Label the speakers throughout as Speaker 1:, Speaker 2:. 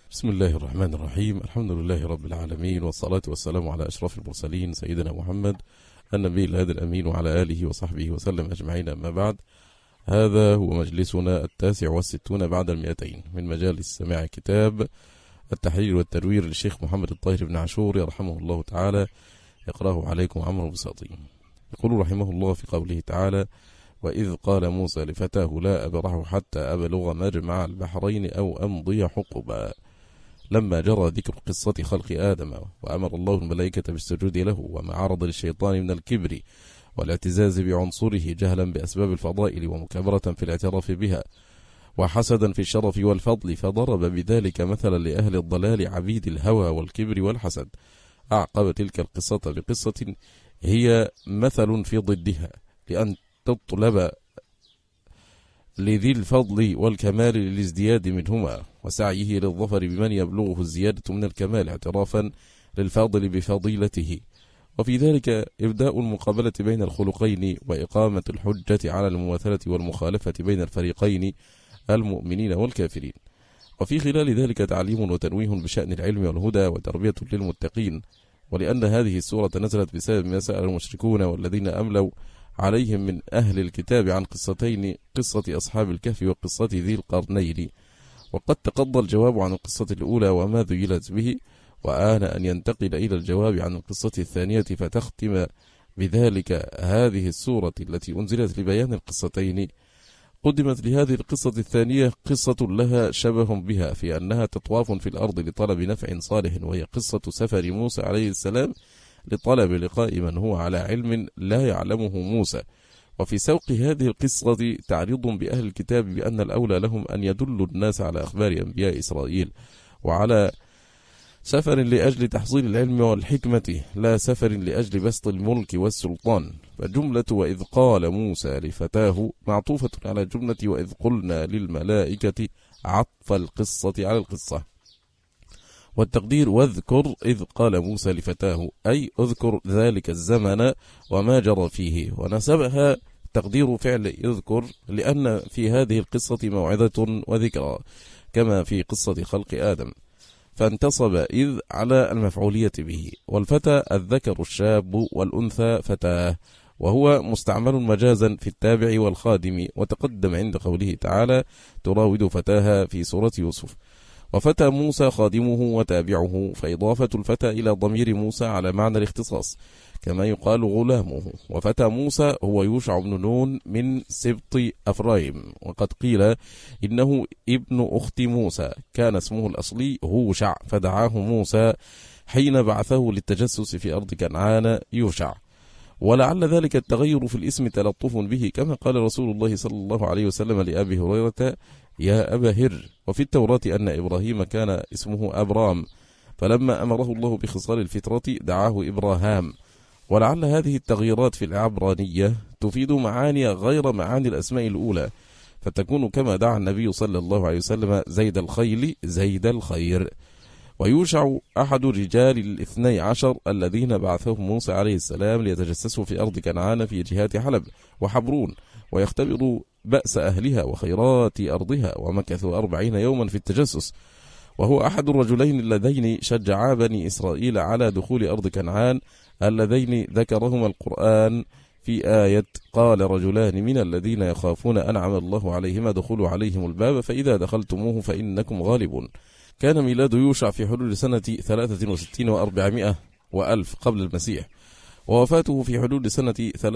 Speaker 1: بسم الله الرحمن الرحيم. الحمد لله رب العالمين، والصلاة والسلام على أشرف المرسلين سيدنا محمد النبي الهادي الأمين وعلى آله وصحبه وسلم أجمعين. أما بعد، هذا هو مجلسنا 69 بعد 200 من مجالس سماع كتاب التحرير والتنوير للشيخ محمد الطاهر بن عاشور رحمه الله تعالى، يقرأه عليكم عمرو بساطين. يقول رحمه الله في قوله تعالى: وإذ قال موسى لفتاه لا أبرح حتى أبلغ مجمع البحرين أو أمضي حقبا، لما جرى ذكر قصة خلق آدم وأمر الله الملائكة بالسجود له، وما عرض للشيطان من الكبر والاعتزاز بعنصره جهلا بأسباب الفضائل ومكابرة في الاعتراف بها وحسدا في الشرف والفضل، فضرب بذلك مثلا لأهل الضلال عبيد الهوى والكبر والحسد. أعقب تلك القصة بقصة هي مثل في ضدها، لأن تطلب لذي الفضل والكمال للازدياد منهما وسعيه للظفر بمن يبلغه الزيادة من الكمال اعترافا للفاضل بفضيلته، وفي ذلك إبداء المقابلة بين الخلقين وإقامة الحجة على المماثلة والمخالفة بين الفريقين المؤمنين والكافرين، وفي خلال ذلك تعليم وتنويه بشأن العلم والهدى وتربية للمتقين. ولأن هذه السورة نزلت بسبب ما سأل المشركون والذين أملوا عليهم من أهل الكتاب عن قصتين، قصة أصحاب الكهف وقصة ذي القرنين، وقد تقضى الجواب عن القصة الأولى وما ذيلت به، وآن أن ينتقل إلى الجواب عن القصة الثانية فتختم بذلك هذه السورة التي أنزلت لبيان القصتين. قدمت لهذه القصة الثانية قصة لها شبه بها في أنها تطواف في الأرض لطلب نفع صالح، وهي قصة سفر موسى عليه السلام لطلب لقاء من هو على علم لا يعلمه موسى. وفي سوق هذه القصة تعريض بأهل الكتاب بأن الأولى لهم أن يدلوا الناس على أخبار أنبياء إسرائيل، وعلى سفر لأجل تحصيل العلم والحكمة، لا سفر لأجل بسط الملك والسلطان. فجملة وإذ قال موسى لفتاه معطوفة على جملة وإذ قلنا للملائكة عطف القصة على القصة، والتقدير واذكر إذ قال موسى لفتاه، أي اذكر ذلك الزمن وما جرى فيه، ونسبها تقدير فعل اذكر لأن في هذه القصة موعظة وذكرى كما في قصة خلق آدم، فانتصب إذ على المفعولية به. والفتى الذكر الشاب والأنثى فتاه، وهو مستعمل مجازا في التابع والخادم، وتقدم عند قوله تعالى تراود فتاها في سورة يوسف. وفتى موسى خادمه وتابعه، فإضافة الفتى إلى ضمير موسى على معنى الاختصاص، كما يقال غلامه. وفتى موسى هو يوشع بن نون من سبط أفرايم، وقد قيل إنه ابن أخت موسى، كان اسمه الأصلي هوشع، فدعاه موسى حين بعثه للتجسس في أرض كنعان يوشع. ولعل ذلك التغير في الاسم تلطف به، كما قال رسول الله صلى الله عليه وسلم لأبي هريرة يا أبا هر. وفي التوراة أن إبراهيم كان اسمه أبرام، فلما أمره الله بخصال الفطرة دعاه إبراهام. ولعل هذه التغييرات في العبرانية تفيد معاني غير معاني الأسماء الأولى، فتكون كما دعا النبي صلى الله عليه وسلم زيد الخيل زيد الخير. ويوشع أحد الرجال 12 الذين بعثهم موسى عليه السلام ليتجسسوا في أرض كنعان في جهات حلب وحبرون، ويختبروا بأس أهلها وخيرات أرضها، ومكثوا 40 يوما في التجسس. وهو أحد الرجلين اللذين شجعا بني إسرائيل على دخول أرض كنعان، اللذين ذكرهما القرآن في آية قال رجلان من الذين يخافون أنعم الله عليهم ادخلوا عليهم الباب فإذا دخلتموه فإنكم غالبون. كان ميلاد يوشع في حدود سنة 63 و400 وألف قبل المسيح، ووفاته في حدود سنة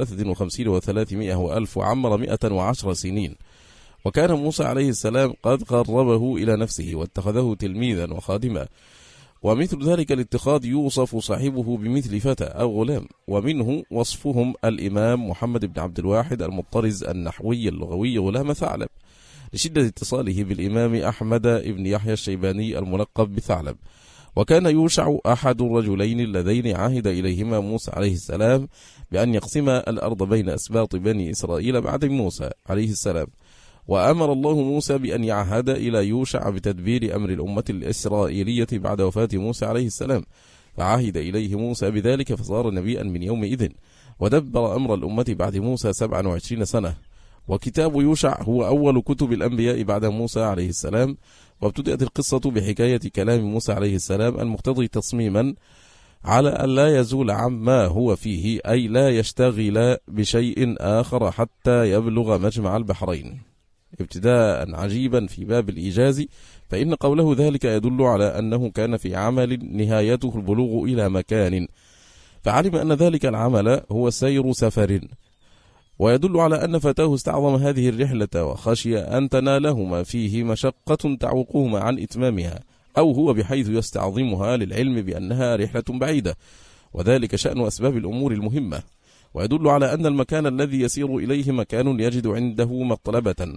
Speaker 1: 53 و300 وألف، وعمر 110 سنين. وكان موسى عليه السلام قد قربه إلى نفسه واتخذه تلميذا وخادما، ومثل ذلك الاتخاذ يوصف صاحبه بمثل فتى أو غلام، ومنه وصفهم الإمام محمد بن عبد الواحد المطرز النحوي اللغوي غلام ثعلب، لشدة اتصاله بالإمام أحمد بن يحيى الشيباني الملقب بثعلب. وكان يوشع أحد الرجلين اللذين عهد إليهما موسى عليه السلام بأن يقسما الأرض بين أسباط بني إسرائيل بعد موسى عليه السلام، وأمر الله موسى بأن يعهد إلى يوشع بتدبير أمر الأمة الإسرائيلية بعد وفاة موسى عليه السلام، فعهد إليه موسى بذلك فصار نبيا من يومئذ، ودبر أمر الأمة بعد موسى 27 سنة. وكتاب يوشع هو أول كتب الأنبياء بعد موسى عليه السلام، وابتدأت القصة بحكاية كلام موسى عليه السلام المقتضي تصميما على أن لا يزول عما هو فيه، أي لا يشتغل بشيء آخر حتى يبلغ مجمع البحرين. ابتداء عجيبا في باب الإيجاز، فإن قوله ذلك يدل على أنه كان في عمل نهايته البلوغ إلى مكان، فعلم أن ذلك العمل هو سير سفر، ويدل على أن فتاه استعظم هذه الرحلة وخشي أن تناله ما فيه مشقة تعوقهما عن إتمامها، أو هو بحيث يستعظمها للعلم بأنها رحلة بعيدة، وذلك شأن أسباب الأمور المهمة. ويدل على أن المكان الذي يسير إليه مكان يجد عنده مطلبة.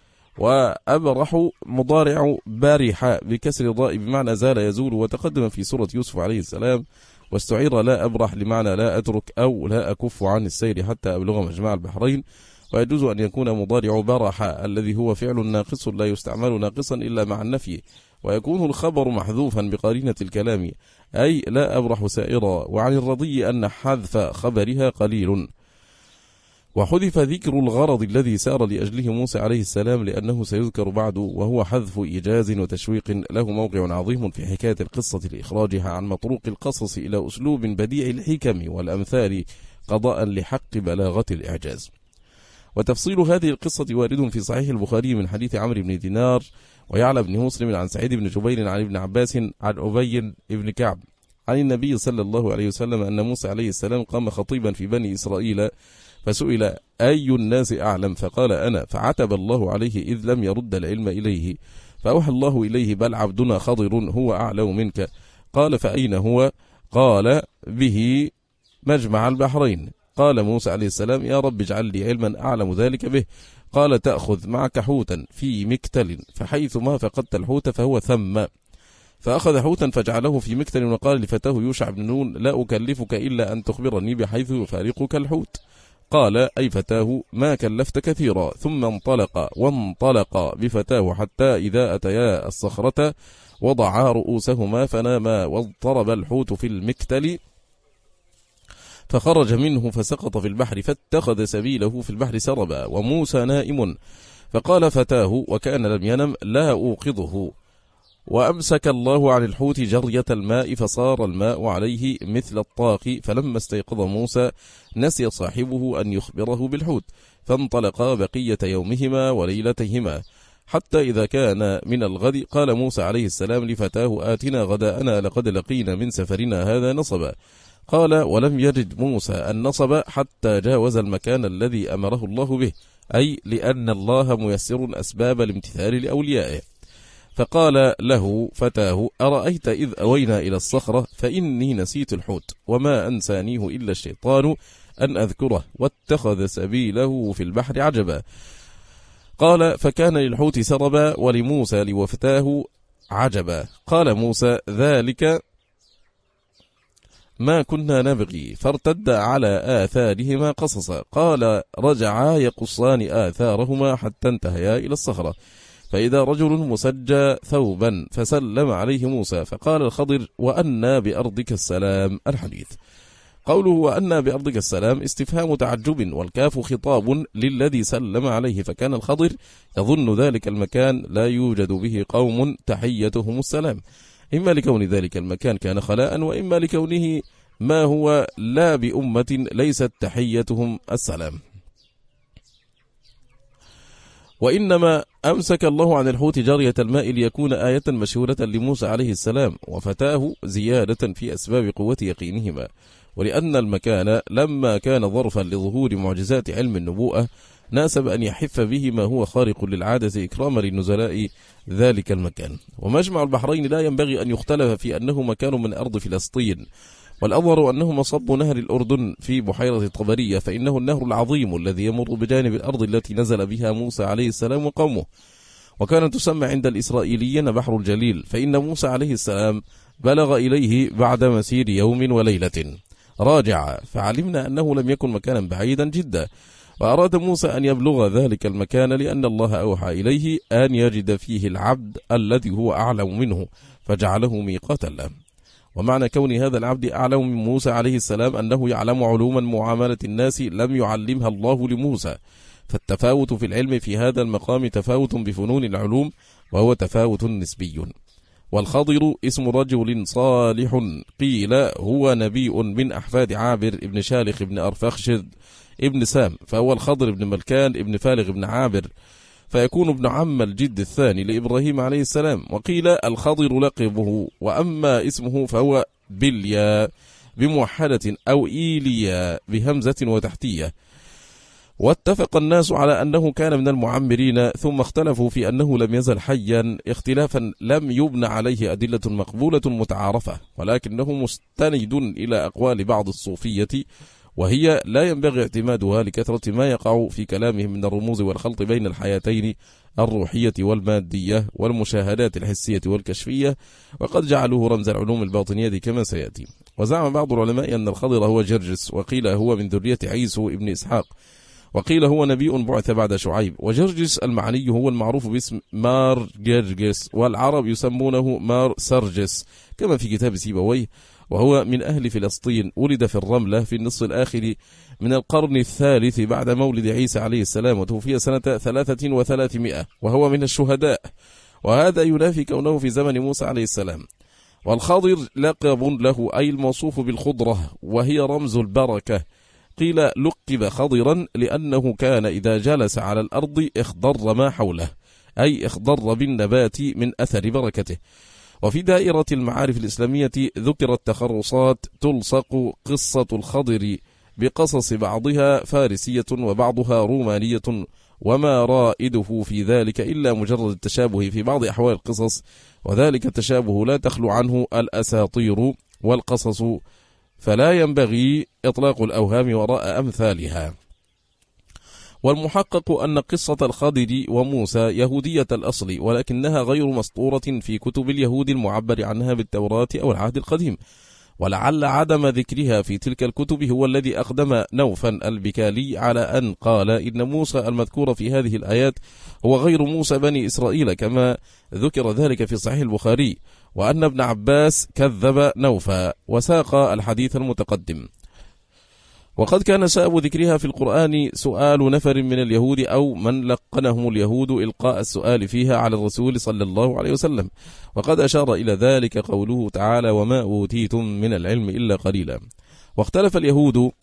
Speaker 1: وأبرح مضارع بارح بكسر الضاء بمعنى زال يزول، وتقدم في سورة يوسف عليه السلام، واستعير لا أبرح لمعنى لا أترك أو لا أكف عن السير حتى أبلغ مجمع البحرين. ويجوز أن يكون مضارع برح الذي هو فعل ناقص لا يستعمل ناقصا إلا مع النفي، ويكون الخبر محذوفا بقرينة الكلام، أي لا أبرح سائرا. وعن الرضي أن حذف خبرها قليل. وحذف ذكر الغرض الذي سار لأجله موسى عليه السلام لأنه سيذكر بعد، وهو حذف إيجاز وتشويق له موقع عظيم في حكاية القصة لإخراجها عن مطروق القصص إلى أسلوب بديع الحكم والأمثال قضاء لحق بلاغة الإعجاز. وتفصيل هذه القصة وارد في صحيح البخاري من حديث عمرو بن دينار ويعلى بن مسلم عن سعيد بن جبير عن ابن عباس عن أبي بن كعب عن النبي صلى الله عليه وسلم أن موسى عليه السلام قام خطيبا في بني إسرائيل، فسئل أي الناس أعلم، فقال أنا، فعتب الله عليه إذ لم يرد العلم إليه، فأوحى الله إليه بل عبدنا خضر هو أعلم منك. قال فأين هو؟ قال به مجمع البحرين. قال موسى عليه السلام يا رب اجعل لي علما أعلم ذلك به. قال تأخذ معك حوتا في مكتل، فحيث ما فقدت الحوت فهو ثم. فأخذ حوتا فجعله في مكتل، وقال لفتاه يوشع بن نون لا أكلفك إلا أن تخبرني بحيث يفارقك الحوت. قال أي فتاه ما كلفت كثيرا. ثم وانطلق بفتاه حتى إذا أتيا الصخرة وضعا رؤوسهما فناما، واضطرب الحوت في المكتل فخرج منه فسقط في البحر، فاتخذ سبيله في البحر سربا وموسى نائم. فقال فتاه وكان لم ينم لا أوقظه، وأمسك الله عن الحوت جرية الماء فصار الماء عليه مثل الطاق. فلما استيقظ موسى نسي صاحبه أن يخبره بالحوت، فانطلقا بقية يومهما وليلتهما، حتى إذا كان من الغد قال موسى عليه السلام لفتاه آتنا غداءنا لقد لقينا من سفرنا هذا نصبا. قال ولم يجد موسى النصب حتى جاوز المكان الذي أمره الله به، أي لأن الله ميسر أسباب الامتثال لأوليائه. فقال له فتاه أرأيت إذ أوينا إلى الصخرة فإني نسيت الحوت وما أنسانيه إلا الشيطان أن أذكره، واتخذ سبيله في البحر عجبا. قال فكان للحوت سربا ولموسى لوفتاه عجبا. قال موسى ذلك ما كنا نبغي، فارتد على آثارهما قصصا. قال رجعا يقصان آثارهما حتى انتهيا إلى الصخرة، فإذا رجل مسجى ثوبا فسلم عليه موسى، فقال الخضر وأنا بأرضك السلام. الحديث. قوله وأنا بأرضك السلام استفهام تعجب، والكاف خطاب للذي سلم عليه، فكان الخضر يظن ذلك المكان لا يوجد به قوم تحيتهم السلام، إما لكون ذلك المكان كان خلاء، وإما لكونه ما هو لا بأمة ليست تحيتهم السلام. وإنما أمسك الله عن الحوت جارية الماء ليكون آية مشهورة لموسى عليه السلام وفتاه زيادة في أسباب قوة يقينهما، ولأن المكان لما كان ظرفا لظهور معجزات علم النبوءة ناسب أن يحف به ما هو خارق للعادة إكراما للنزلاء ذلك المكان. ومجمع البحرين لا ينبغي أن يختلف في أنه مكان من أرض فلسطين، والأظهر أنه مصب نهر الأردن في بحيرة الطبرية، فإنه النهر العظيم الذي يمر بجانب الأرض التي نزل بها موسى عليه السلام وقومه، وكانت تسمى عند الإسرائيليين بحر الجليل، فإن موسى عليه السلام بلغ إليه بعد مسير يوم وليلة. راجع فعلمنا أنه لم يكن مكانا بعيدا جدا، وأراد موسى أن يبلغ ذلك المكان لأن الله أوحى إليه أن يجد فيه العبد الذي هو أعلم منه فجعله ميقاتا له. ومعنى كون هذا العبد أعلم من موسى عليه السلام أنه يعلم علوما معاملة الناس لم يعلمها الله لموسى، فالتفاوت في العلم في هذا المقام تفاوت بفنون العلوم، وهو تفاوت نسبي. والخضر اسم رجل صالح قيل هو نبي من أحفاد عابر ابن شالخ ابن أرفخشد ابن سام، فهو الخضر ابن ملكان ابن فالغ ابن عابر، فيكون ابن عم الجد الثاني لإبراهيم عليه السلام. وقيل الخضر لقبه، وأما اسمه فهو بليا بموحدة أو إيليا بهمزة وتحتية. واتفق الناس على أنه كان من المعمرين، ثم اختلفوا في أنه لم يزل حيا اختلافا لم يبنى عليه أدلة مقبولة متعارفة، ولكنه مستند إلى أقوال بعض الصوفية، وهي لا ينبغي اعتمادها لكثرة ما يقع في كلامهم من الرموز والخلط بين الحياتين الروحية والمادية والمشاهدات الحسية والكشفية، وقد جعلوه رمز العلوم الباطنية كما سيأتي. وزعم بعض العلماء أن الخضر هو جرجس، وقيل هو من ذرية عيسو ابن إسحاق، وقيل هو نبي بعث بعد شعيب. وجرجس المعني هو المعروف باسم مار جرجس، والعرب يسمونه مار سرجس كما في كتاب سيبويه، وهو من أهل فلسطين، ولد في الرملة في النصف الآخر من القرن الثالث بعد مولد عيسى عليه السلام، وتوفي سنة 300، وهو من الشهداء، وهذا ينافي كونه في زمن موسى عليه السلام. والخضر لقب له أي الموصوف بالخضرة، وهي رمز البركة. قيل لقب خضرا لأنه كان إذا جلس على الأرض اخضر ما حوله، أي اخضر بالنبات من أثر بركته. وفي دائرة المعارف الإسلامية ذكرت تخرصات تلصق قصة الخضر بقصص بعضها فارسية وبعضها رومانية، وما رائده في ذلك إلا مجرد التشابه في بعض أحوال القصص، وذلك التشابه لا تخلو عنه الأساطير والقصص، فلا ينبغي إطلاق الأوهام وراء أمثالها. والمحقق أن قصة الخضر وموسى يهودية الأصل، ولكنها غير مسطورة في كتب اليهود المعبر عنها بالتوراة أو العهد القديم، ولعل عدم ذكرها في تلك الكتب هو الذي أقدم نوفا البكالي على أن قال إن موسى المذكور في هذه الآيات هو غير موسى بني إسرائيل، كما ذكر ذلك في صحيح البخاري، وأن ابن عباس كذب نوفا وساق الحديث المتقدم. وقد كان سبب ذكرها في القرآن سؤال نفر من اليهود أو من لقنهم اليهود إلقاء السؤال فيها على الرسول صلى الله عليه وسلم، وقد أشار إلى ذلك قوله تعالى وما أوتيتم من العلم إلا قليلا. واختلف اليهود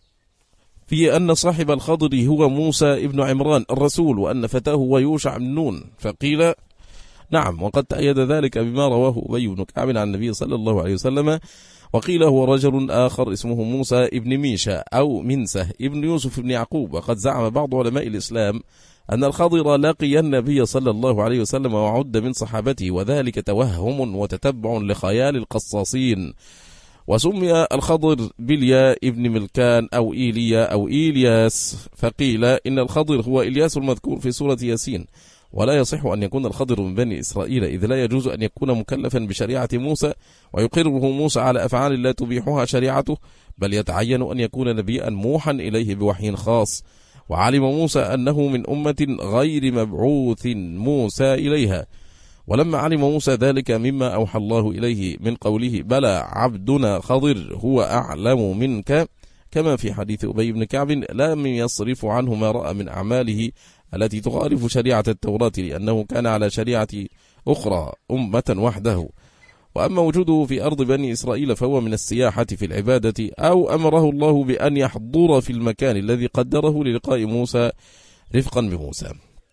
Speaker 1: في أن صاحب الخضر هو موسى ابن عمران الرسول، وأن فتاه هو يوشع بن نون، فقيل نعم، وقد تأيد ذلك بما رواه أبي بن كعب عن النبي صلى الله عليه وسلم. وقيل هو رجل آخر اسمه موسى ابن ميشا أو منسة ابن يوسف ابن يعقوب. وقد زعم بعض علماء الإسلام أن الخضر لقي النبي صلى الله عليه وسلم وعد من صحابته، وذلك توهم وتتبع لخيال القصاصين. وسمي الخضر بليا ابن ملكان أو إيليا أو إيلياس، فقيل إن الخضر هو إلياس المذكور في سورة ياسين، ولا يصح أن يكون الخضر من بني إسرائيل، إذ لا يجوز أن يكون مكلفا بشريعة موسى ويقره موسى على أفعال لا تبيحها شريعته، بل يتعين أن يكون نبيا موحى إليه بوحي خاص. وعلم موسى أنه من أمة غير مبعوث موسى إليها، ولما علم موسى ذلك مما أوحى الله إليه من قوله بلى عبدنا خضر هو أعلم منك، كما في حديث أبي بن كعب لم يصرف عنه ما رأى من أعماله التي تخالف شريعة التوراة، لأنه كان على شريعة أخرى أمة وحده. وأما وجوده في أرض بني إسرائيل فهو من السياحة في العبادة، أو أمره الله بأن يحضر في المكان الذي قدره للقاء موسى رفقا بموسى.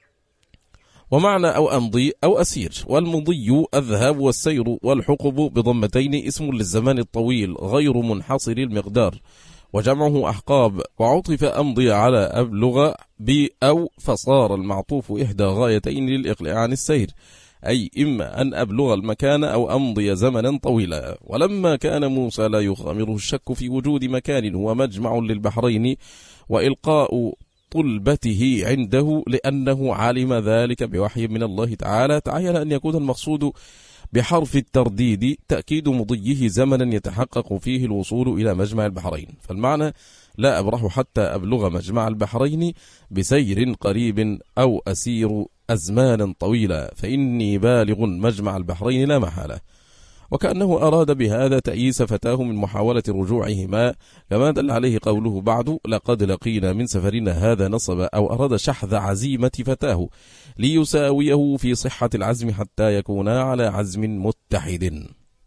Speaker 1: ومعنى أو أمضي أو أسير، والمضي الذهاب والسير، والحقب بضمتين اسم للزمان الطويل غير منحصر المقدار، وجمعه أحقاب. وعطف أمضي على أبلغ أو فصار المعطوف إحدى غايتين للإقلاع عن السير، أي إما أن أبلغ المكان أو أمضي زمنا طويلا. ولما كان موسى لا يغامره الشك في وجود مكان هو مجمع للبحرين وإلقاء طلبته عنده، لأنه علم ذلك بوحي من الله تعالى، تعين أن يكون المقصود بحرف الترديد تأكيد مضيه زمنا يتحقق فيه الوصول إلى مجمع البحرين. فالمعنى لا أبرح حتى أبلغ مجمع البحرين بسير قريب أو أسير أزمانا طويلة، فإني بالغ مجمع البحرين لا محالة. وكأنه أراد بهذا تأييس فتاه من محاولة رجوعهما، كما دل عليه قوله بعد: لقد لقينا من سفرنا هذا نصبا، أو أراد شحذ عزيمة فتاه ليساويه في صحة العزم حتى يكونا على عزم متحد.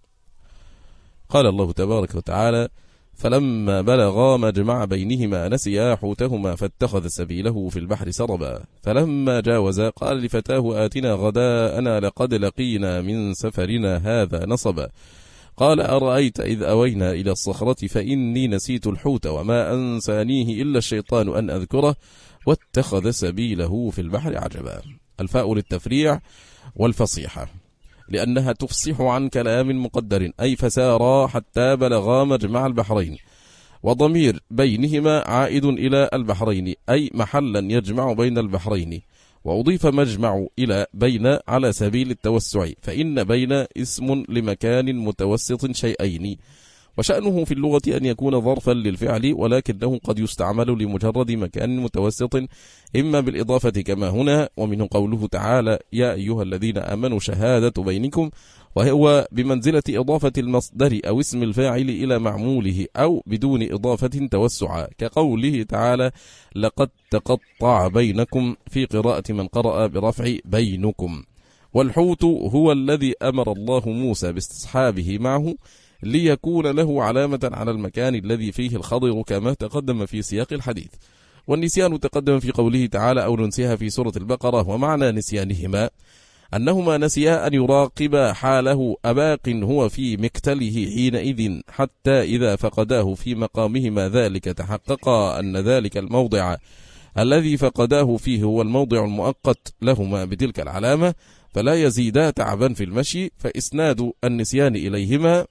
Speaker 1: قال الله تبارك وتعالى: فلما بلغا مجمع بينهما نسيا حوتهما فاتخذ سبيله في البحر سربا، فلما جاوزا قال لفتاه آتنا غداءنا لقد لقينا من سفرنا هذا نصبا، قال أرأيت إذ أوينا إلى الصخرة فإني نسيت الحوت وما أنسانيه إلا الشيطان أن أذكره واتخذ سبيله في البحر عجبا. الفاء للتفريع والفصيحة، لأنها تفصح عن كلام مقدر، أي فسارا حتى بلغا مجمع البحرين، وضمير بينهما عائد إلى البحرين، أي محلا يجمع بين البحرين، وأضيف مجمع إلى بين على سبيل التوسع، فإن بين اسم لمكان متوسط شيئين، وشأنه في اللغة أن يكون ظرفا للفعل، ولكنه قد يستعمل لمجرد مكان متوسط إما بالإضافة كما هنا، ومنه قوله تعالى: يا أيها الذين آمنوا شهادة بينكم، وهو بمنزلة إضافة المصدر أو اسم الفاعل إلى معموله، أو بدون إضافة توسعا، كقوله تعالى: لقد تقطع بينكم، في قراءة من قرأ برفع بينكم. والحوت هو الذي أمر الله موسى باستصحابه معه ليكون له علامة على المكان الذي فيه الخضر، كما تقدم في سياق الحديث. والنسيان تقدم في قوله تعالى: أو ننسيها في سورة البقرة. ومعنى نسيانهما أنهما نسيا أن يراقب حاله أباق هو في مكتله حينئذ، حتى إذا فقداه في مقامهما ذلك تحققا أن ذلك الموضع الذي فقداه فيه هو الموضع المؤقت لهما بتلك العلامة، فلا يزيدا تعبا في المشي. فإسناد النسيان إليهما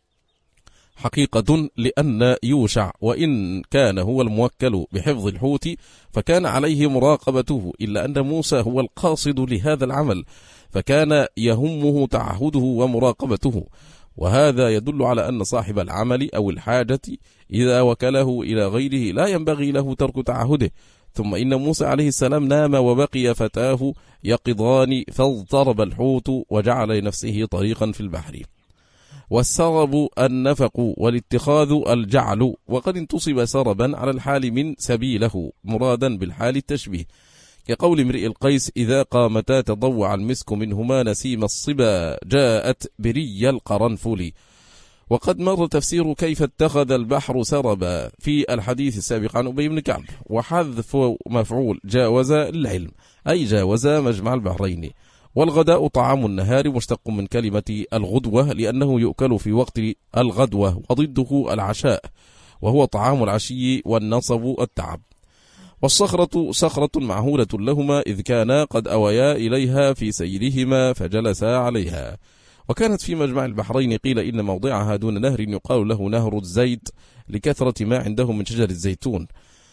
Speaker 1: حقيقة، لأن يوشع وإن كان هو الموكل بحفظ الحوت فكان عليه مراقبته، إلا أن موسى هو القاصد لهذا العمل، فكان يهمه تعهده ومراقبته. وهذا يدل على أن صاحب العمل أو الحاجة إذا وكله إلى غيره لا ينبغي له ترك تعهده. ثم إن موسى عليه السلام نام وبقي فتاه يقظان، فاضطرب الحوت وجعل لنفسه طريقا في البحر. والسرب النفق، والاتخاذ الجعل، وقد انتصب سربا على الحال من سبيله مرادا بالحال التشبيه، كقول امرئ القيس: إذا قامتا تضوع المسك منهما نسيم الصبا، جاءت بري القرنفل. وقد مر تفسير كيف اتخذ البحر سربا في الحديث السابق عن أبي بن كعب، وحذف مفعول جاوز العلم، أي جاوز مجمع البحرين. والغداء طعام النهار، مشتق من كلمة الغدوة، لأنه يؤكل في وقت الغدوة، وضده العشاء وهو طعام العشي، والنصب التعب. والصخرة صخرة معهولة لهما، إذ كانا قد أويا إليها في سيرهما فجلسا عليها. وكانت في مجمع البحرين، قيل إن موضعها دون نهر يقال له نهر الزيت، لكثرة ما عندهم من شجر الزيتون.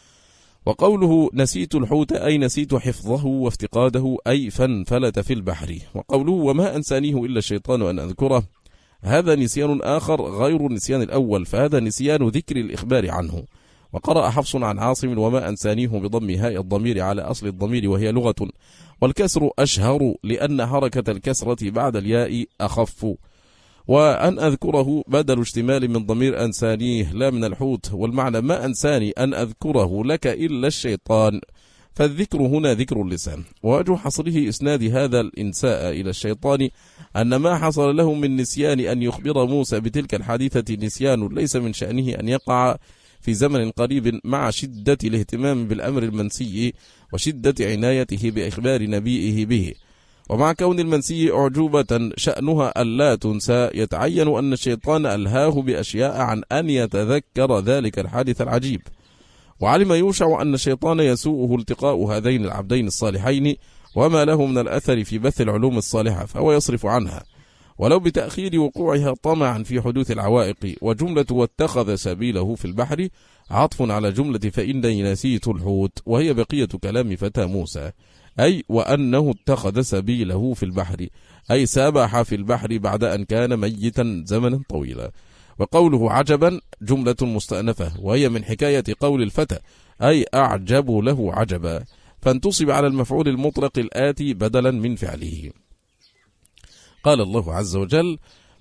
Speaker 1: وقوله نسيت الحوت أي نسيت حفظه وافتقاده، أي فانفلت في البحر. وقوله وما أنسانيه إلا الشيطان أن أذكره، هذا نسيان آخر غير النسيان الأول، فهذا نسيان ذكر الإخبار عنه. وقرأ حفص عن عاصم وما أنسانيه بضم هاء الضمير على أصل الضمير، وهي لغة، والكسر أشهر لأن حركة الكسرة بعد الياء أخف. وأن أذكره بدل اشتمال من ضمير أنسانيه لا من الحوت، والمعنى ما أنساني أن أذكره لك إلا الشيطان، فالذكر هنا ذكر اللسان. ووجه حصره إسناد هذا الإنساء إلى الشيطان أن ما حصل له من نسيان أن يخبر موسى بتلك الحادثة نسيان ليس من شأنه أن يقع في زمن قريب، مع شدة الاهتمام بالأمر المنسي وشدة عنايته بإخبار نبيه به. ومع كون المنسي أعجوبة شأنها ألا تنسى، يتعين أن الشيطان ألهاه بأشياء عن أن يتذكر ذلك الحادث العجيب. وعلم يوشع أن الشيطان يسوءه التقاء هذين العبدين الصالحين وما له من الأثر في بث العلوم الصالحة، فهو يصرف عنها ولو بتأخير وقوعها طمعا في حدوث العوائق. وجملة واتخذ سبيله في البحر عطف على جملة فإني نسيت الحوت، وهي بقية كلام فتى موسى، أي وأنه اتخذ سبيله في البحر، أي سبح في البحر بعد أن كان ميتا زمنا طويلا. وقوله عجبا جملة مستأنفة، وهي من حكاية قول الفتى، أي أعجب له عجبا، فانتصب على المفعول المطلق الآتي بدلا من فعله. قال الله عز وجل: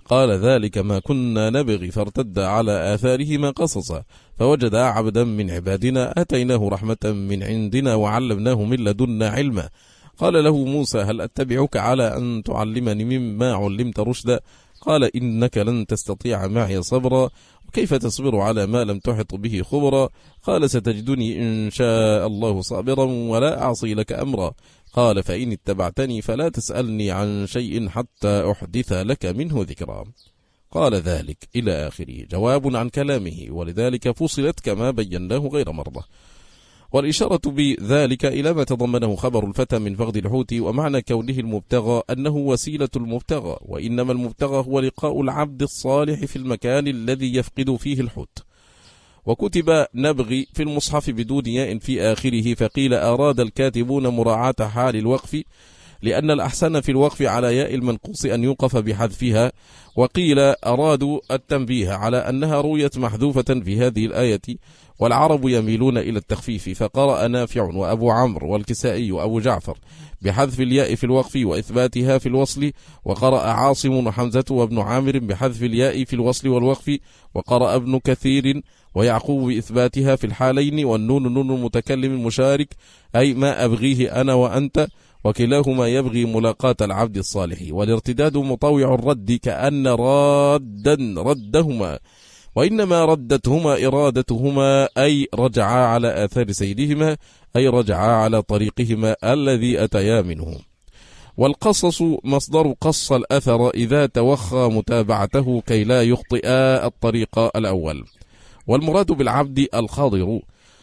Speaker 1: قال ذلك ما كنا نبغي فارتد على آثارهما قصصا فوجد عبدا من عبادنا آتيناه رحمة من عندنا وعلمناه من لدنا علما. قال له موسى هل أتبعك على أن تعلمني مما علمت رشدا؟ قال إنك لن تستطيع معي صبرا وكيف تصبر على ما لم تحط به خبرا؟ قال ستجدني إن شاء الله صابرا ولا أعصي لك أمرا. قال فإن اتبعتني فلا تسألني عن شيء حتى أحدث لك منه ذكرا. قال ذلك إلى آخره جواب عن كلامه، ولذلك فصلت كما بيناه غير مرة. والإشارة بذلك إلى ما تضمنه خبر الفتى من فقد الحوت، ومعنى كونه المبتغى أنه وسيلة المبتغى، وإنما المبتغى هو لقاء العبد الصالح في المكان الذي يفقد فيه الحوت. وكتب نبغي في المصحف بدون ياء في آخره، فقيل أراد الكاتبون مراعاة حال الوقف، لأن الأحسن في الوقف على ياء المنقوص أن يوقف بحذفها، وقيل أرادوا التنبيه على أنها رويت محذوفة في هذه الآية، والعرب يميلون إلى التخفيف، فقرأ نافع وأبو عمرو والكسائي وأبو جعفر بحذف الياء في الوقف وإثباتها في الوصل، وقرأ عاصم وحمزة وابن عامر بحذف الياء في الوصل والوقف، وقرأ ابن كثير ويعقوب بإثباتها في الحالين، والنون نون المتكلم المشارك أي ما أبغيه أنا وأنت، وكلاهما يبغي ملاقاة العبد الصالح. والارتداد مطوع الرد كأن رادا ردهما، وإنما ردتهما إرادتهما أي رجعا على آثار سيدهما، أي رجعا على طريقهما الذي أتيا منه. والقصص مصدر قص الأثر إذا توخى متابعته كي لا يخطئا الطريق الأول. والمراد بالعبد الخاضر،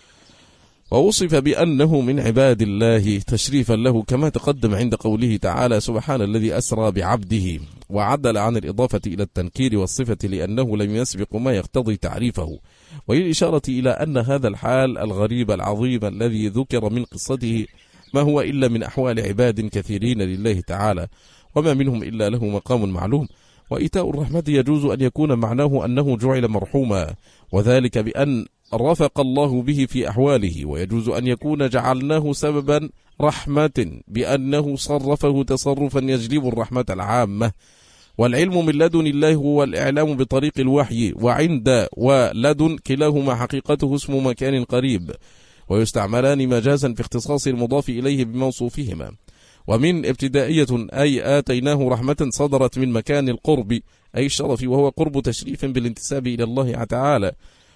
Speaker 1: ووصف بأنه من عباد الله تشريفا له كما تقدم عند قوله تعالى سبحان الذي أسرى بعبده، وعدل عن الإضافة إلى التنكير والصفة لأنه لم يسبق ما يقتضي تعريفه، وللإشارة إلى أن هذا الحال الغريب العظيم الذي ذكر من قصته ما هو إلا من أحوال عباد كثيرين لله تعالى، وما منهم إلا له مقام معلوم. وإيتاء الرحمة يجوز أن يكون معناه أنه جعل مرحوما، وذلك بأن رفق الله به في أحواله، ويجوز أن يكون جعلناه سببا رحمة بأنه صرفه تصرفا يجلب الرحمة العامة. والعلم من لدن الله هو الإعلام بطريق الوحي، وعند ولدن كلاهما حقيقته اسم مكان قريب، ويستعملان مجازا في اختصاص المضاف إليه بموصوفهما. ومن ابتدائية أي آتيناه رحمة صدرت من مكان القرب أي الشرف، وهو قرب تشريف بالانتساب إلى الله تعالى،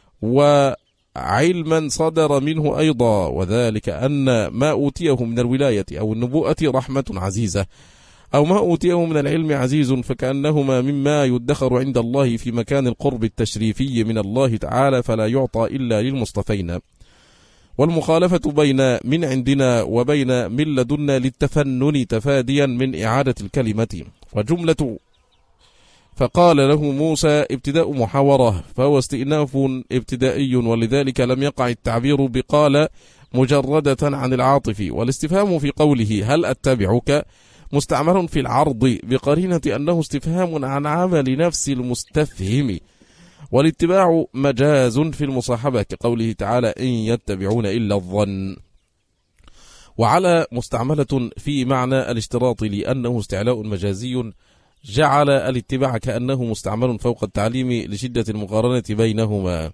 Speaker 1: وعلما صدر منه أيضا، وذلك أن ما أوتيه من الولاية أو النبوءة رحمة عزيزة، أو ما أوتيه من العلم عزيز، فكأنهما مما يدخر عند الله في مكان القرب التشريفي من الله تعالى، فلا يعطى إلا للمصطفين. والمخالفة بين من عندنا وبين من لدنا للتفنن تفاديا من إعادة الكلمة. وجملة فقال له موسى ابتداء محاورة، فهو استئناف ابتدائي، ولذلك لم يقع التعبير بقال مجردة عن العاطف. والاستفهام في قوله هل أتبعك مستعمل في العرض بقرينة أنه استفهام عن عمل نفس المستفهم، والاتباع مجاز في المصاحبة كقوله تعالى إن يتبعون إلا الظن. وعلى مستعملة في معنى الاشتراط لأنه استعلاء مجازي، جعل الاتباع كأنه مستعمل فوق التعليم لشدة المقارنة بينهما.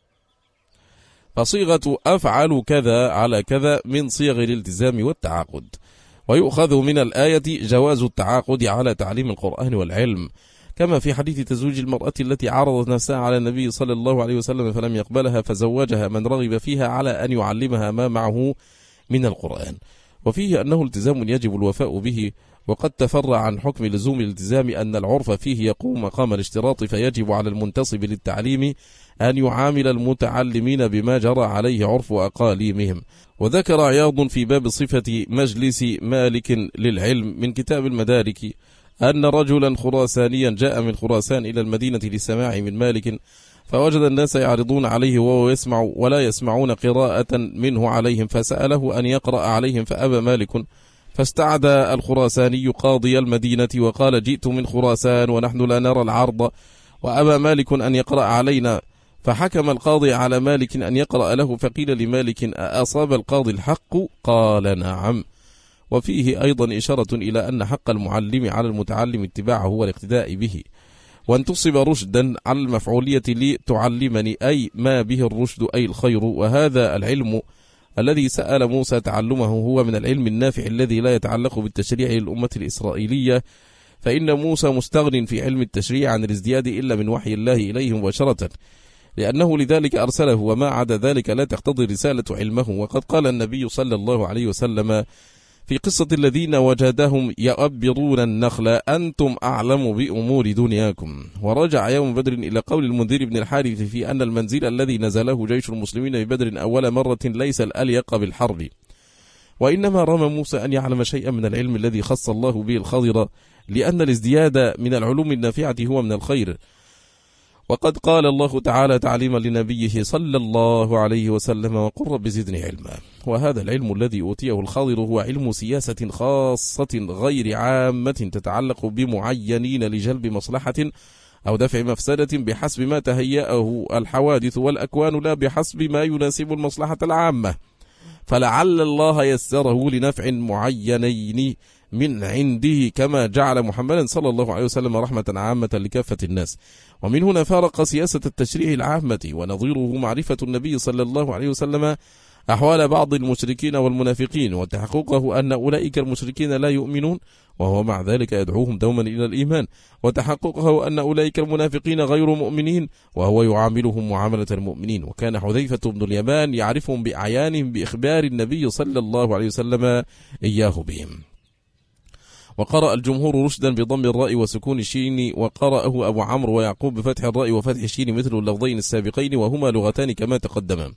Speaker 1: فصيغة أفعل كذا على كذا من صيغ الالتزام والتعاقد. ويؤخذ من الآية جواز التعاقد على تعليم القرآن والعلم، كما في حديث تزويج المرأة التي عرضت نفسها على النبي صلى الله عليه وسلم فلم يقبلها، فزوجها من رغب فيها على أن يعلمها ما معه من القرآن. وفيه أنه التزام يجب الوفاء به، وقد تفرع عن حكم لزوم الالتزام أن العرف فيه يقوم مقام الاشتراط، فيجب على المنتصب للتعليم أن يعامل المتعلمين بما جرى عليه عرف أقاليمهم. وذكر عياض في باب صفة مجلس مالك للعلم من كتاب المدارك أن رجلا خراسانيا جاء من خراسان إلى المدينة للسماع من مالك، فوجد الناس يعرضون عليه وهو يسمع ولا يسمعون قراءة منه عليهم، فسأله أن يقرأ عليهم فأبى مالك، فاستعدى الخراساني قاضي المدينة وقال جئت من خراسان ونحن لا نرى العرض، وأبى مالك أن يقرأ علينا، فحكم القاضي على مالك أن يقرأ له، فقيل لمالك أصاب القاضي الحق؟ قال نعم. وفيه أيضا إشارة إلى أن حق المعلم على المتعلم اتباعه والاقتداء به. وأن تصب رشدا على المفعولية لتعلمني، أي ما به الرشد أي الخير. وهذا العلم الذي سأل موسى تعلمه هو من العلم النافع الذي لا يتعلق بالتشريع للأمة الإسرائيلية، فإن موسى مستغن في علم التشريع عن الازدياد إلا من وحي الله إليه مباشرة، لأنه لذلك أرسله، وما عدا ذلك لا تقتضي رسالة علمه. وقد قال النبي صلى الله عليه وسلم في قصة الذين وجدهم يؤبرون النخل: أنتم أعلم بأمور دنياكم. ورجع يوم بدر إلى قول المنذر بن الحارث في أن المنزل الذي نزله جيش المسلمين ببدر أول مرة ليس الأليق بالحرب، وإنما رام موسى أن يعلم شيئا من العلم الذي خص الله به الخضر، لأن الازدياد من العلوم النافعة هو من الخير. وقد قال الله تعالى تعليما لنبيه صلى الله عليه وسلم: وقل رب زدني علما. وهذا العلم الذي أوتيه الخضر هو علم سياسة خاصة غير عامة تتعلق بمعينين لجلب مصلحة أو دفع مفسدة بحسب ما تهيأه الحوادث والأكوان، لا بحسب ما يناسب المصلحة العامة. فلعل الله يسره لنفع معينين من عنده، كما جعل محمدا صلى الله عليه وسلم رحمة عامة لكافة الناس. ومن هنا فارق سياسة التشريع العامة، ونظيره معرفة النبي صلى الله عليه وسلم أحوال بعض المشركين والمنافقين، وتحققه أن أولئك المشركين لا يؤمنون وهو مع ذلك يدعوهم دوما إلى الإيمان، وتحققه أن أولئك المنافقين غير مؤمنين وهو يعاملهم معاملة المؤمنين. وكان حذيفة بن اليمان يعرفهم بأعيانهم بإخبار النبي صلى الله عليه وسلم إياه بهم. وقرأ الجمهور رشدا بضم الراء وسكون الشين، وقرأه أبو عمرو ويعقوب بفتح الراء وفتح الشين مثل اللفظين السابقين، وهما لغتان كما تقدما.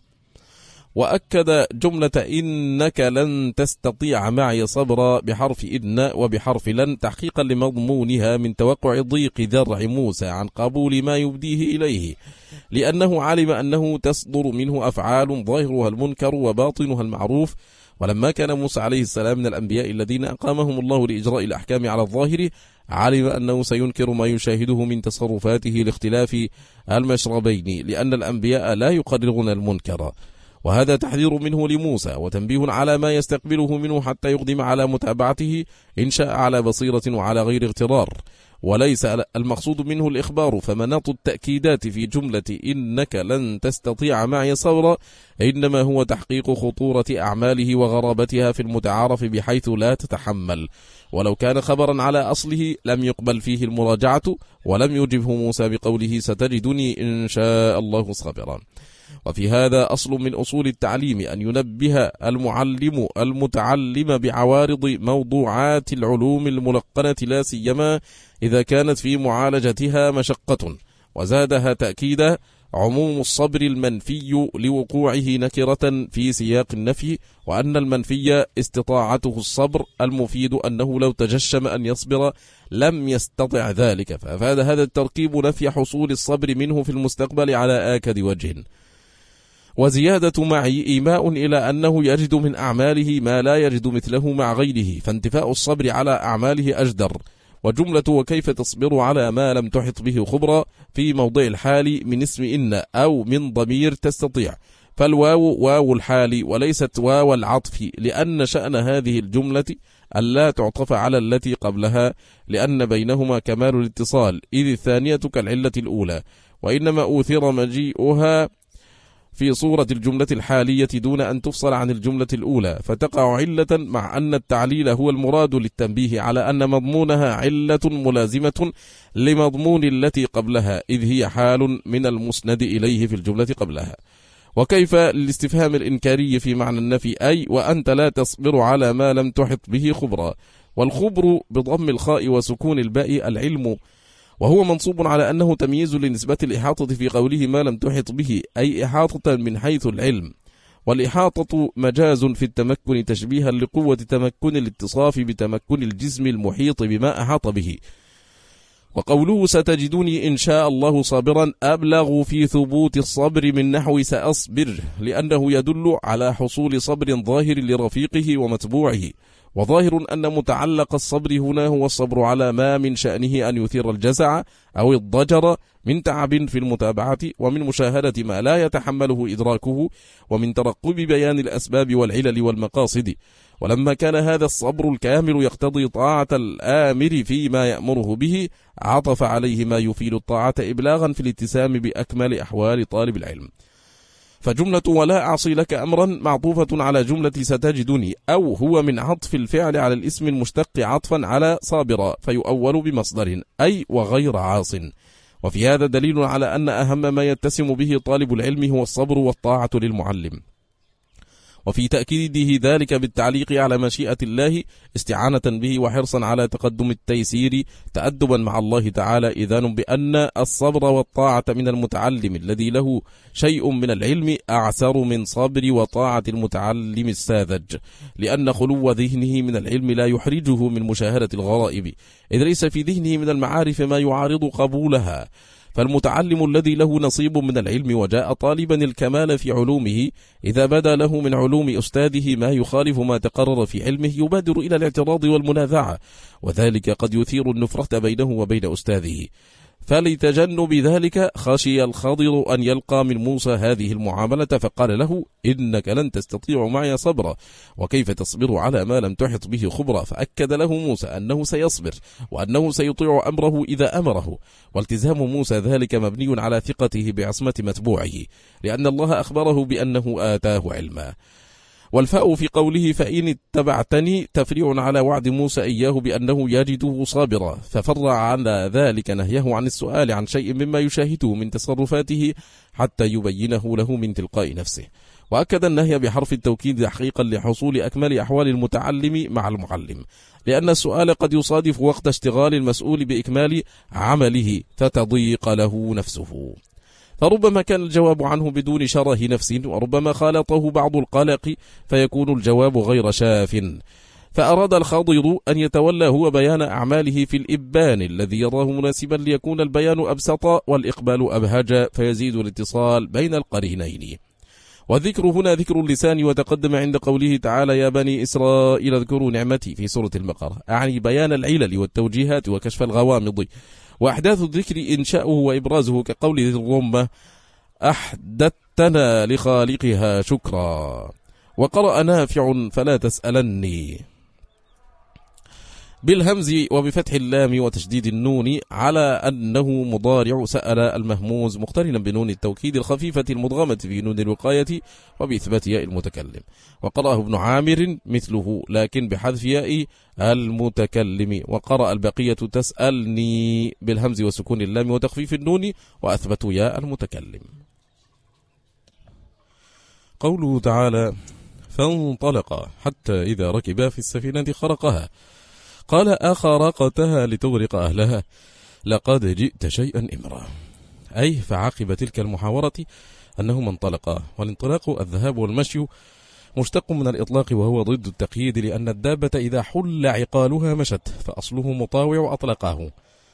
Speaker 1: وأكد جملة إنك لن تستطيع معي صبرا بحرف إن وبحرف لن تحقيقا لمضمونها من توقع ضيق ذرع موسى عن قبول ما يبديه إليه، لأنه علم أنه تصدر منه أفعال ظاهرها المنكر وباطنها المعروف. ولما كان موسى عليه السلام من الأنبياء الذين أقامهم الله لإجراء الأحكام على الظاهر، علم أنه سينكر ما يشاهده من تصرفاته لاختلاف المشربين، لأن الأنبياء لا يقررون المنكر. وهذا تحذير منه لموسى وتنبيه على ما يستقبله منه حتى يقدم على متابعته إن شاء على بصيرة وعلى غير اغترار، وليس المقصود منه الإخبار. فمناط التأكيدات في جملة إنك لن تستطيع معي صبرا إنما هو تحقيق خطورة أعماله وغرابتها في المتعارف بحيث لا تتحمل. ولو كان خبرا على أصله لم يقبل فيه المراجعة، ولم يجبه موسى بقوله ستجدني إن شاء الله صابرا. وفي هذا أصل من أصول التعليم أن ينبه المعلم المتعلم بعوارض موضوعات العلوم الملقنة، لا سيما إذا كانت في معالجتها مشقة. وزادها تأكيدا عموم الصبر المنفي لوقوعه نكرة في سياق النفي، وأن المنفي استطاعته الصبر، المفيد أنه لو تجشم أن يصبر لم يستطع ذلك، فأفاد هذا التركيب نفي حصول الصبر منه في المستقبل على آكد وجه. وزيادة معي إيماء إلى أنه يجد من أعماله ما لا يجد مثله مع غيره، فانتفاء الصبر على أعماله أجدر. وجملة وكيف تصبر على ما لم تحط به خبرا في موضع الحال من اسم إن أو من ضمير تستطيع، فالواو واو الحال وليست واو العطف، لأن شأن هذه الجملة ألا تعطف على التي قبلها، لأن بينهما كمال الاتصال، إذ الثانية كالعلة الأولى، وإنما أوثر مجيئها في صورة الجملة الحالية دون أن تفصل عن الجملة الأولى، فتقع علة، مع أن التعليل هو المراد للتنبيه على أن مضمونها علة ملازمة لمضمون التي قبلها، إذ هي حال من المسند إليه في الجملة قبلها. وكيف للاستفهام الإنكاري في معنى النفي، أي وأنت لا تصبر على ما لم تحط به خبرا. والخبر بضم الخاء وسكون الباء العلم، وهو منصوب على أنه تمييز لنسبة الإحاطة في قوله ما لم تحط به، أي إحاطة من حيث العلم. والإحاطة مجاز في التمكن تشبيها لقوة تمكن الاتصاف بتمكن الجسم المحيط بما أحاط به. وقوله ستجدني إن شاء الله صابرا أبلغ في ثبوت الصبر من نحو سأصبر، لأنه يدل على حصول صبر ظاهر لرفيقه ومتبوعه. وظاهر أن متعلق الصبر هنا هو الصبر على ما من شأنه أن يثير الجزع أو الضجر من تعب في المتابعة، ومن مشاهدة ما لا يتحمله إدراكه، ومن ترقب بيان الأسباب والعلل والمقاصد. ولما كان هذا الصبر الكامل يقتضي طاعة الآمر فيما يأمره به، عطف عليه ما يفيد الطاعة إبلاغا في الاتسام بأكمل أحوال طالب العلم. فجملة ولا أعصي لك أمرا معطوفة على جملة ستجدني، أو هو من عطف الفعل على الاسم المشتق عطفا على صابرا، فيؤول بمصدر أي وغير عاص. وفي هذا دليل على أن أهم ما يتسم به طالب العلم هو الصبر والطاعة للمعلم. وفي تأكيده ذلك بالتعليق على مشيئة الله استعانة به وحرصا على تقدم التيسير تأدبا مع الله تعالى، إذان بأن الصبر والطاعة من المتعلم الذي له شيء من العلم أعسر من صبر وطاعة المتعلم الساذج، لأن خلو ذهنه من العلم لا يحرجه من مشاهدة الغرائب، إذ ليس في ذهنه من المعارف ما يعارض قبولها. فالمتعلم الذي له نصيب من العلم وجاء طالبا الكمال في علومه، إذا بدا له من علوم أستاذه ما يخالف ما تقرر في علمه يبادر إلى الاعتراض والمنازعة، وذلك قد يثير النفرة بينه وبين أستاذه. فلتجنب ذلك خشي الخضر أن يلقى من موسى هذه المعاملة، فقال له: إنك لن تستطيع معي صبرا، وكيف تصبر على ما لم تحط به خبرا؟ فأكد له موسى أنه سيصبر، وأنه سيطيع أمره إذا أمره، والتزام موسى ذلك مبني على ثقته بعصمة متبوعه، لأن الله أخبره بأنه آتاه علما. والفاء في قوله فإن اتبعتني تفريع على وعد موسى إياه بأنه يجده صابرا، ففرع على ذلك نهيه عن السؤال عن شيء مما يشاهده من تصرفاته حتى يبينه له من تلقاء نفسه. وأكد النهي بحرف التوكيد تحقيقا لحصول أكمل أحوال المتعلم مع المعلم، لأن السؤال قد يصادف وقت اشتغال المسؤول بإكمال عمله فتضيق له نفسه، فربما كان الجواب عنه بدون شره نفس، وربما خالطه بعض القلق فيكون الجواب غير شاف. فأراد الخضر أن يتولى هو بيان أعماله في الإبان الذي يراه مناسبا ليكون البيان أبسط والإقبال أبهج، فيزيد الاتصال بين القرينين. والذكر هنا ذكر اللسان، وتقدم عند قوله تعالى: يا بني إسرائيل اذكروا نعمتي في سورة البقرة، أعني بيان العلل والتوجيهات وكشف الغوامض. وأحداث الذكر إنشاؤه وإبرازه، كقول ذي الرمة: أحدثتنا لخالقها شكرا. وقرأ نافع: فلا تسألني، بالهمز وبفتح اللام وتشديد النون، على أنه مضارع سأل المهموز مقترنا بنون التوكيد الخفيفة المضغمة في نون الوقاية وبإثبات ياء المتكلم. وقرأه ابن عامر مثله لكن بحذف ياء المتكلم. وقرأ البقية تسألني بالهمز وسكون اللام وتخفيف النون وأثبتوا ياء المتكلم. قوله تعالى: فانطلقا حتى إذا ركبا في السفينة خرقها قال أخرقتها لتغرق أهلها لقد جئت شيئا إمرا، أي فعقب تلك المحاورة أنهما انطلقا. والانطلاق الذهاب والمشي مشتق من الإطلاق وهو ضد التقييد، لأن الدابة إذا حل عقالها مشت، فأصله مطاوع أطلقه.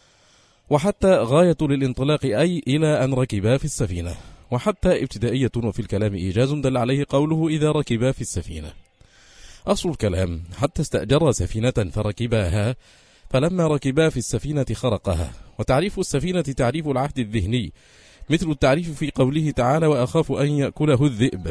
Speaker 1: وحتى غاية للانطلاق أي إلى أن ركبا في السفينة، وحتى ابتدائية وفي الكلام إيجاز دل عليه قوله إذا ركبا في السفينة. أصل الكلام حتى استأجر سفينة فركباها، فلما ركبا في السفينة خرقها. وتعريف السفينة تعريف العهد الذهني، مثل التعريف في قوله تعالى: وأخاف أن يأكله الذئب.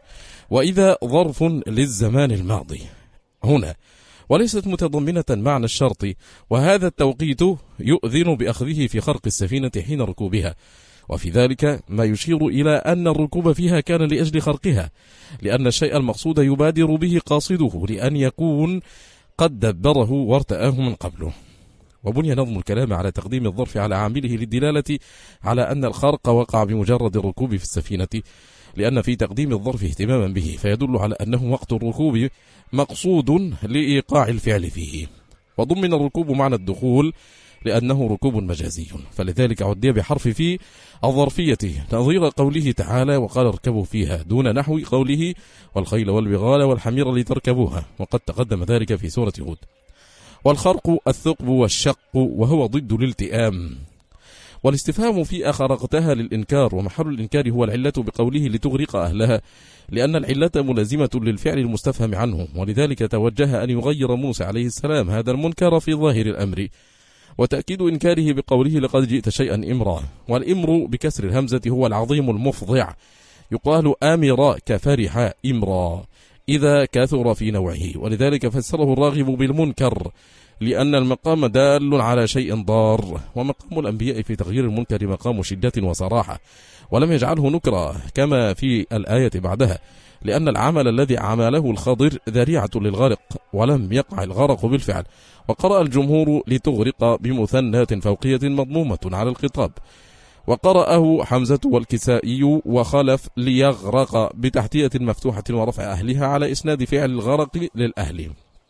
Speaker 1: وإذا ظرف للزمان الماضي هنا، وليست متضمنة معنى الشرط، وهذا التوقيت يؤذن بأخذه في خرق السفينة حين ركوبها. وفي ذلك ما يشير إلى أن الركوب فيها كان لأجل خرقها، لأن الشيء المقصود يبادر به قاصده لأن يكون قد دبره وارتآه من قبله. وبني نظم الكلام على تقديم الظرف على عامله للدلالة على أن الخرق وقع بمجرد الركوب في السفينة، لأن في تقديم الظرف اهتماما به، فيدل على أنه وقت الركوب مقصود لإيقاع الفعل فيه. وضمن الركوب معنى الدخول لأنه ركوب مجازي، فلذلك عدي بحرف في الظرفية نظير قوله تعالى: وقال اركبوا فيها، دون نحو قوله: والخيل والبغال والحمير لتركبوها، وقد تقدم ذلك في سورة هود. والخرق الثقب والشق، وهو ضد الالتئام. والاستفهام في أخرقتها للإنكار، ومحل الإنكار هو العلة بقوله لتغرق أهلها، لأن العلة ملازمة للفعل المستفهم عنه، ولذلك توجه أن يغير موسى عليه السلام هذا المنكر في ظاهر الأمر. وتأكيد إنكاره بقوله لقد جئت شيئا إمرا. والإمر بكسر الهمزة هو العظيم المفضع، يقال آمرا كفرح إمرا، إذا كثر في نوعه، ولذلك فسره الراغب بالمنكر لأن المقام دال على شيء ضار، ومقام الأنبياء في تغيير المنكر مقام شدة وصراحة، ولم يجعله نكرة كما في الآية بعدها، لأن العمل الذي عمله الخضر ذريعة للغرق، ولم يقع الغرق بالفعل. وقرأ الجمهور لتغرق بمثنات فوقية مضمومة على الخطاب، وقرأه حمزة والكسائي وخلف ليغرق بتحتية مفتوحة ورفع أهلها على إسناد فعل الغرق للأهل.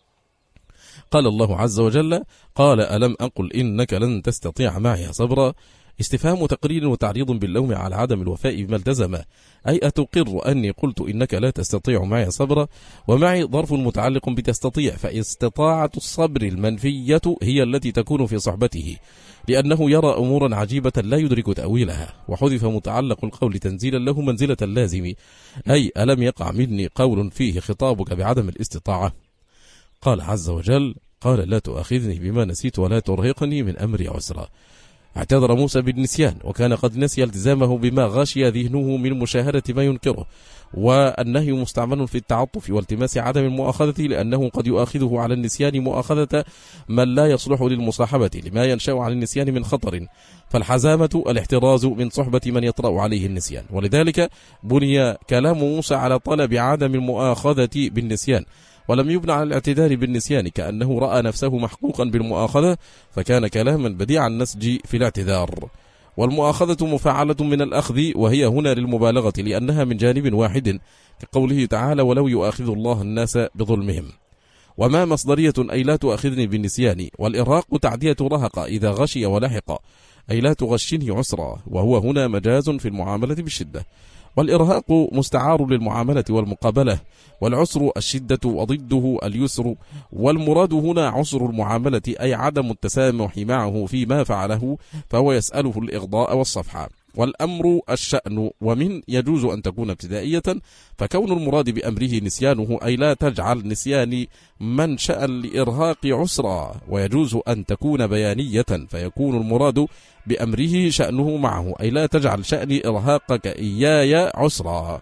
Speaker 1: قال الله عز وجل: قال ألم أقل إنك لن تستطيع معي صبرا، استفهام تقرير وتعريض باللوم على عدم الوفاء بما التزم، أي أتقر أني قلت إنك لا تستطيع معي صبرا، ومعي ظرف متعلق بتستطيع، فاستطاعة الصبر المنفية هي التي تكون في صحبته، لأنه يرى أمورا عجيبة لا يدرك تأويلها، وحذف متعلق القول تنزيلا له منزلة اللازم، أي ألم يقع مني قول فيه خطابك بعدم الاستطاعة. قال عز وجل: قال لا تؤاخذني بما نسيت ولا ترهقني من أمري عسرا. اعتذر موسى بالنسيان، وكان قد نسي التزامه بما غاشي ذهنه من مشاهدة ما ينكره، والنهي مستعمل في التعطف والتماس عدم المؤاخذة، لأنه قد يؤاخذه على النسيان مؤاخذة من لا يصلح للمصاحبة لما ينشأ عن النسيان من خطر، فالحزامة الاحتراز من صحبة من يطرأ عليه النسيان، ولذلك بني كلام موسى على طلب عدم المؤاخذة بالنسيان، ولم يبنى على الاعتذار بالنسيان، كأنه رأى نفسه محقوقا بالمؤاخذة، فكان كلاما بديع النسج في الاعتذار. والمؤاخذة مفعلة من الأخذ، وهي هنا للمبالغة لأنها من جانب واحد، كقوله تعالى: ولو يؤاخذ الله الناس بظلمهم. وما مصدرية أي لا تؤاخذني بالنسيان، والإرهاق تعدية رهق إذا غشي ولحق، أي لا تغشني عسرا، وهو هنا مجاز في المعاملة بالشدة. والإرهاق مستعار للمعاملة والمقابلة، والعسر الشدة وضده اليسر، والمراد هنا عسر المعاملة أي عدم التسامح معه فيما فعله، فهو يسأله الإغضاء والصفحة. والأمر الشأن، ومن يجوز أن تكون ابتدائية، فكون المراد بأمره نسيانه أي لا تجعل نسيان منشأ لإرهاق عسرا، ويجوز أن تكون بيانية، فيكون المراد بأمره شأنه معه أي لا تجعل شأن إرهاقك إياي عسرا.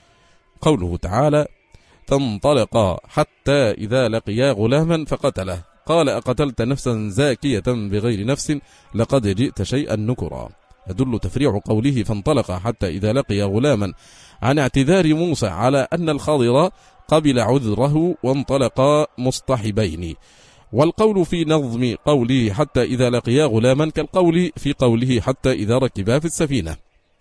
Speaker 1: قوله تعالى: فانطلقا حتى إذا لقيا غلاما فقتله، قال أقتلت نفسا زاكية بغير نفس لقد جئت شيئا نكرا، يدل تفريع قوله فانطلق حتى إذا لقي غلاما عن اعتذار موسى على أن الخضر قبل عذره وانطلقا مصطحبين. والقول في نظم قوله حتى إذا لقيا غلاما كالقول في قوله حتى إذا ركبا في السفينة.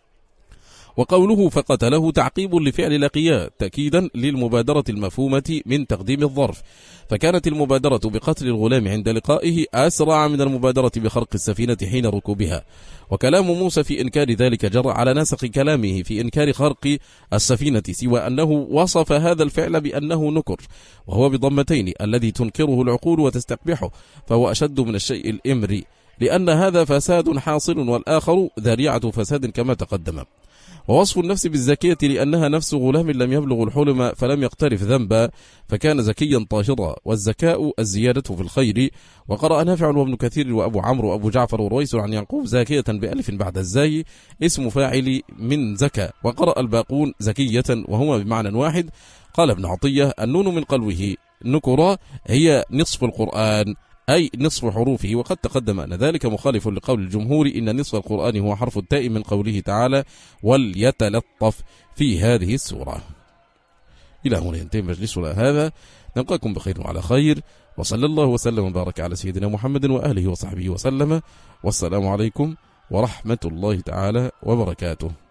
Speaker 1: وقوله فقتله تعقيب لفعل لقيا تأكيدا للمبادرة المفهومة من تقديم الظرف، فكانت المبادرة بقتل الغلام عند لقائه أسرع من المبادرة بخرق السفينة حين ركوبها. وكلام موسى في إنكار ذلك جرى على نسق كلامه في إنكار خرق السفينة، سوى أنه وصف هذا الفعل بأنه نكر، وهو بضمتين الذي تنكره العقول وتستقبحه، فهو أشد من الشيء الإمري، لأن هذا فساد حاصل والآخر ذريعة فساد كما تقدم. ووصف النفس بالزكية لأنها نفس غلام لم يبلغ الحلم فلم يقترف ذنبا، فكان زكيا طاهرا، والزكاء الزيادة في الخير. وقرأ نافع وابن كثير وأبو عمرو وأبو جعفر ورويس عن يعقوب زاكية بألف بعد الزاي اسم فاعل من زكى، وقرأ الباقون زكية وهما بمعنى واحد. قال ابن عطية: النون من قلوه نكرة هي نصف القرآن أي نصف حروفه، وقد تقدم أن ذلك مخالف لقول الجمهور إن نصف القرآن هو حرف التاء من قوله تعالى وليتلطف في هذه السورة. إلى هنا ينتهي مجلسنا هذا، نلقاكم بخير وعلى خير، وصلى الله وسلم وبارك على سيدنا محمد وآله وصحبه وسلم، والسلام عليكم ورحمة الله تعالى وبركاته.